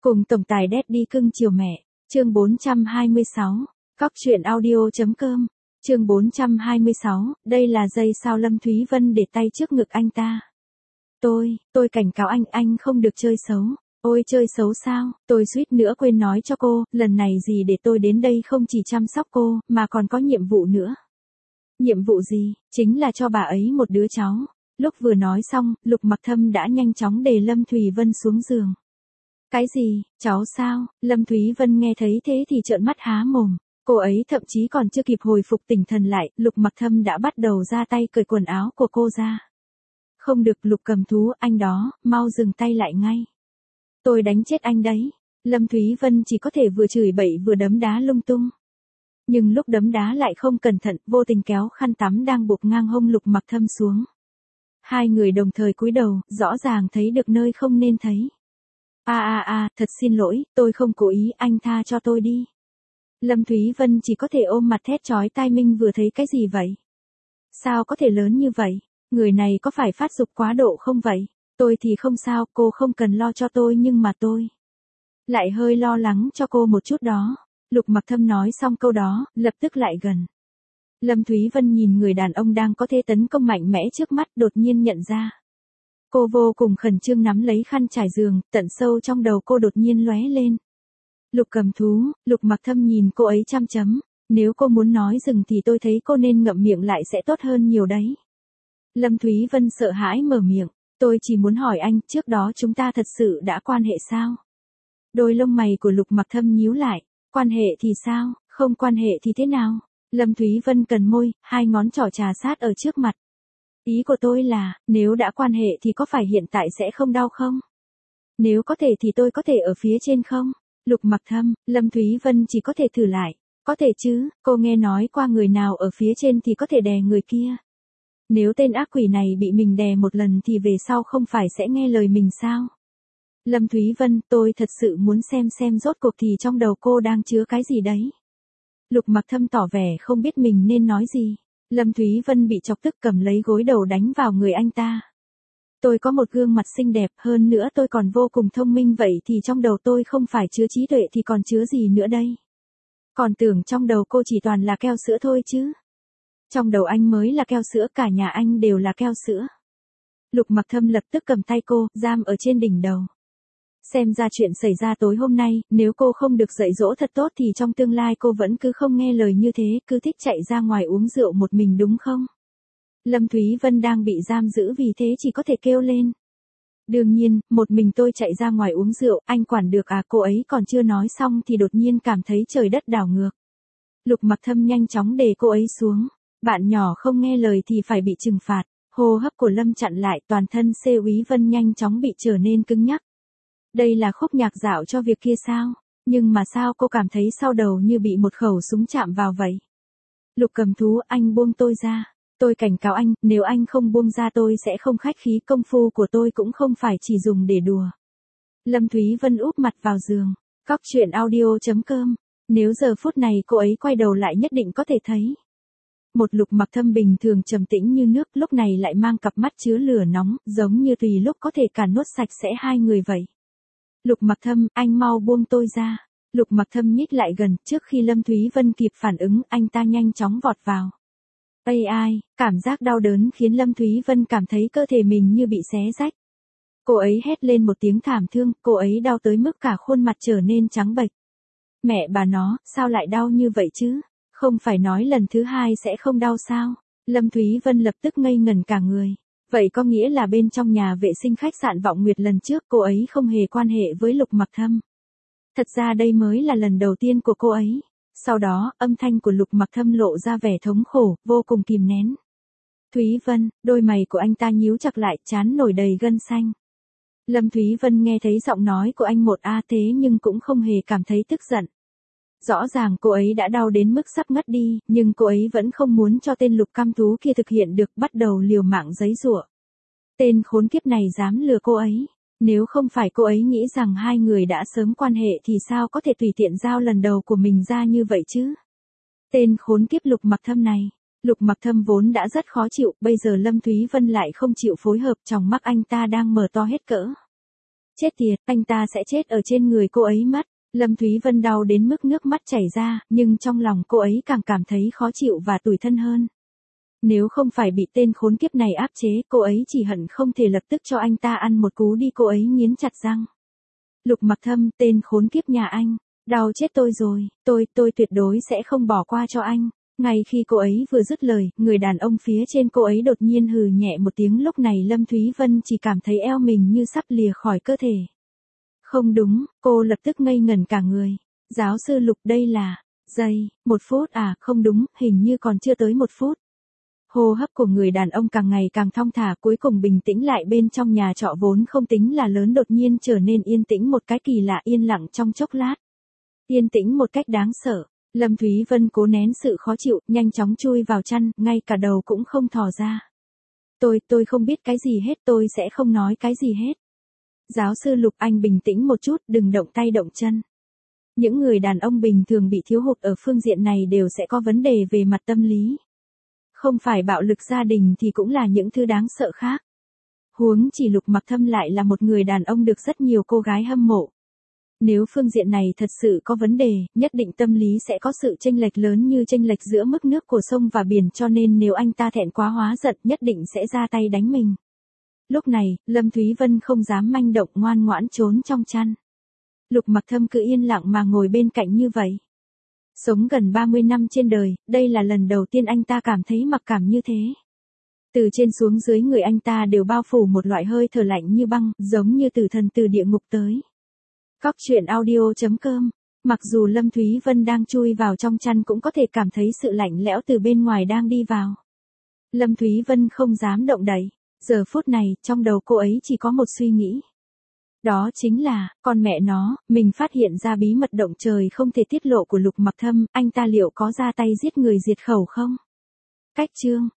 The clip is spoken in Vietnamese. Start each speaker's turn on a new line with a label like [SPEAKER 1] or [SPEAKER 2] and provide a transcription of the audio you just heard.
[SPEAKER 1] Cùng tổng tài Daddy cưng chiều mẹ, chương 426, Cóc truyện audio.com, chương 426, đây là giây sao Lâm Thúy Vân để tay trước ngực anh ta. Tôi cảnh cáo anh không được chơi xấu. Ôi chơi xấu sao, tôi suýt nữa quên nói cho cô, lần này gì để tôi đến đây không chỉ chăm sóc cô, mà còn có nhiệm vụ nữa. Nhiệm vụ gì, chính là cho bà ấy một đứa cháu. Lúc vừa nói xong, Lục Mặc Thâm đã nhanh chóng đè Lâm Thúy Vân xuống giường. Cái gì, cháu sao? Lâm Thúy Vân nghe thấy thế thì trợn mắt há mồm. Cô ấy thậm chí còn chưa kịp hồi phục tỉnh thần lại, Lục Mặc Thâm đã bắt đầu ra tay cởi quần áo của cô ra. Không được Lục Cầm Thú, anh đó, mau dừng tay lại ngay. Tôi đánh chết anh đấy. Lâm Thúy Vân chỉ có thể vừa chửi bậy vừa đấm đá lung tung. Nhưng lúc đấm đá lại không cẩn thận, vô tình kéo khăn tắm đang buộc ngang hông Lục Mặc Thâm xuống. Hai người đồng thời cúi đầu, rõ ràng thấy được nơi không nên thấy. Thật xin lỗi, tôi không cố ý, anh tha cho tôi đi. Lâm Thúy Vân chỉ có thể ôm mặt thét chói tai, mình vừa thấy cái gì vậy? Sao có thể lớn như vậy? Người này có phải phát dục quá độ không vậy? Tôi thì không sao, cô không cần lo cho tôi, nhưng mà tôi lại hơi lo lắng cho cô một chút đó. Lục Mặc Thâm nói xong câu đó, lập tức lại gần. Lâm Thúy Vân nhìn người đàn ông đang có thể tấn công mạnh mẽ trước mắt, đột nhiên nhận ra. Cô vô cùng khẩn trương nắm lấy khăn trải giường, tận sâu trong đầu cô đột nhiên lóe lên. Lục Cầm Thú, Lục Mặc Thâm nhìn cô ấy chăm chấm. Nếu cô muốn nói dừng thì tôi thấy cô nên ngậm miệng lại sẽ tốt hơn nhiều đấy. Lâm Thúy Vân sợ hãi mở miệng. Tôi chỉ muốn hỏi anh, trước đó chúng ta thật sự đã quan hệ sao? Đôi lông mày của Lục Mặc Thâm nhíu lại. Quan hệ thì sao, không quan hệ thì thế nào? Lâm Thúy Vân cần môi, hai ngón trỏ trà sát ở trước mặt. Ý của tôi là, nếu đã quan hệ thì có phải hiện tại sẽ không đau không? Nếu có thể thì tôi có thể ở phía trên không? Lục Mặc Thâm, Lâm Thúy Vân chỉ có thể thử lại. Có thể chứ, cô nghe nói qua người nào ở phía trên thì có thể đè người kia. Nếu tên ác quỷ này bị mình đè một lần thì về sau không phải sẽ nghe lời mình sao? Lâm Thúy Vân, tôi thật sự muốn xem rốt cuộc thì trong đầu cô đang chứa cái gì đấy. Lục Mặc Thâm tỏ vẻ không biết mình nên nói gì. Lâm Thúy Vân bị chọc tức cầm lấy gối đầu đánh vào người anh ta. Tôi có một gương mặt xinh đẹp, hơn nữa tôi còn vô cùng thông minh, vậy thì trong đầu tôi không phải chứa trí tuệ thì còn chứa gì nữa đây? Còn tưởng trong đầu cô chỉ toàn là keo sữa thôi chứ. Trong đầu anh mới là keo sữa, cả nhà anh đều là keo sữa. Lục Mặc Thâm lập tức cầm tay cô, giam ở trên đỉnh đầu. Xem ra chuyện xảy ra tối hôm nay, nếu cô không được dạy dỗ thật tốt thì trong tương lai cô vẫn cứ không nghe lời như thế, cứ thích chạy ra ngoài uống rượu một mình đúng không? Lâm Thúy Vân đang bị giam giữ vì thế chỉ có thể kêu lên. Đương nhiên, một mình tôi chạy ra ngoài uống rượu, anh quản được à? Cô ấy còn chưa nói xong thì đột nhiên cảm thấy trời đất đảo ngược. Lục Mặc Thâm nhanh chóng đè cô ấy xuống. Bạn nhỏ không nghe lời thì phải bị trừng phạt. Hô hấp của Lâm chặn lại, toàn thân C. Úy Vân nhanh chóng bị trở nên cứng nhắc. Đây là khúc nhạc dạo cho việc kia sao? Nhưng mà sao cô cảm thấy sau đầu như bị một khẩu súng chạm vào vậy? Lục Cầm Thú, anh buông tôi ra. Tôi cảnh cáo anh, nếu anh không buông ra tôi sẽ không khách khí, công phu của tôi cũng không phải chỉ dùng để đùa. Lâm Thúy Vân úp mặt vào giường. Cóc truyện audio.com. Nếu giờ phút này cô ấy quay đầu lại nhất định có thể thấy. Một Lục Mặc Thâm bình thường trầm tĩnh như nước, lúc này lại mang cặp mắt chứa lửa nóng, giống như tùy lúc có thể cả nuốt sạch sẽ hai người vậy. Lục Mặc Thâm, anh mau buông tôi ra. Lục Mặc Thâm nhích lại gần, trước khi Lâm Thúy Vân kịp phản ứng, anh ta nhanh chóng vọt vào. Cảm giác đau đớn khiến Lâm Thúy Vân cảm thấy cơ thể mình như bị xé rách. Cô ấy hét lên một tiếng thảm thương, cô ấy đau tới mức cả khuôn mặt trở nên trắng bệch. Mẹ bà nó, sao lại đau như vậy chứ? Không phải nói lần thứ hai sẽ không đau sao? Lâm Thúy Vân lập tức ngây ngẩn cả người. Vậy có nghĩa là bên trong nhà vệ sinh khách sạn Vọng Nguyệt lần trước cô ấy không hề quan hệ với Lục Mặc Thâm. Thật ra đây mới là lần đầu tiên của cô ấy. Sau đó, âm thanh của Lục Mặc Thâm lộ ra vẻ thống khổ, vô cùng kìm nén. Thúy Vân, đôi mày của anh ta nhíu chặt lại, trán nổi đầy gân xanh. Lâm Thúy Vân nghe thấy giọng nói của anh một thế nhưng cũng không hề cảm thấy tức giận. Rõ ràng cô ấy đã đau đến mức sắp ngất đi, nhưng cô ấy vẫn không muốn cho tên Lục Cam Thú kia thực hiện được, bắt đầu liều mạng giãy giụa. Tên khốn kiếp này dám lừa cô ấy. Nếu không phải cô ấy nghĩ rằng hai người đã sớm quan hệ thì sao có thể tùy tiện giao lần đầu của mình ra như vậy chứ? Tên khốn kiếp Lục Mặc Thâm này. Lục Mặc Thâm vốn đã rất khó chịu, bây giờ Lâm Thúy Vân lại không chịu phối hợp, trong mắt anh ta đang mở to hết cỡ. Chết tiệt, anh ta sẽ chết ở trên người cô ấy mất. Lâm Thúy Vân đau đến mức nước mắt chảy ra, nhưng trong lòng cô ấy càng cảm thấy khó chịu và tủi thân hơn. Nếu không phải bị tên khốn kiếp này áp chế, cô ấy chỉ hận không thể lập tức cho anh ta ăn một cú đi, cô ấy nghiến chặt răng. Lục Mặc Thâm, tên khốn kiếp nhà anh, đau chết tôi rồi, tôi tuyệt đối sẽ không bỏ qua cho anh. Ngay khi cô ấy vừa dứt lời, người đàn ông phía trên cô ấy đột nhiên hừ nhẹ một tiếng, lúc này Lâm Thúy Vân chỉ cảm thấy eo mình như sắp lìa khỏi cơ thể. Không đúng, cô lập tức ngây ngẩn cả người. Giáo sư Lục, đây là... Giây, 1 phút à, không đúng, hình như còn chưa tới 1 phút. Hô hấp của người đàn ông càng ngày càng thong thả, cuối cùng bình tĩnh lại. Bên trong nhà trọ vốn không tính là lớn đột nhiên trở nên yên tĩnh một cái kỳ lạ, yên lặng trong chốc lát. Yên tĩnh một cách đáng sợ. Lâm Thúy Vân cố nén sự khó chịu, nhanh chóng chui vào chăn, ngay cả đầu cũng không thò ra. Tôi không biết cái gì hết, tôi sẽ không nói cái gì hết. Giáo sư Lục, anh bình tĩnh một chút, đừng động tay động chân. Những người đàn ông bình thường bị thiếu hụt ở phương diện này đều sẽ có vấn đề về mặt tâm lý. Không phải bạo lực gia đình thì cũng là những thứ đáng sợ khác. Huống chỉ Lục Mặc Thâm lại là một người đàn ông được rất nhiều cô gái hâm mộ. Nếu phương diện này thật sự có vấn đề, nhất định tâm lý sẽ có sự chênh lệch lớn như chênh lệch giữa mức nước của sông và biển, cho nên nếu anh ta thẹn quá hóa giận nhất định sẽ ra tay đánh mình. Lúc này, Lâm Thúy Vân không dám manh động, ngoan ngoãn trốn trong chăn. Lục Mặc Thâm cứ yên lặng mà ngồi bên cạnh như vậy. Sống gần 30 năm trên đời, đây là lần đầu tiên anh ta cảm thấy mặc cảm như thế. Từ trên xuống dưới người anh ta đều bao phủ một loại hơi thở lạnh như băng, giống như tử thần từ địa ngục tới. Cóc truyện audio.com. Mặc dù Lâm Thúy Vân đang chui vào trong chăn cũng có thể cảm thấy sự lạnh lẽo từ bên ngoài đang đi vào. Lâm Thúy Vân không dám động đậy. Giờ phút này, trong đầu cô ấy chỉ có một suy nghĩ. Đó chính là, con mẹ nó, mình phát hiện ra bí mật động trời không thể tiết lộ của Lục Mặc Thâm, anh ta liệu có ra tay giết người diệt khẩu không? Cách chương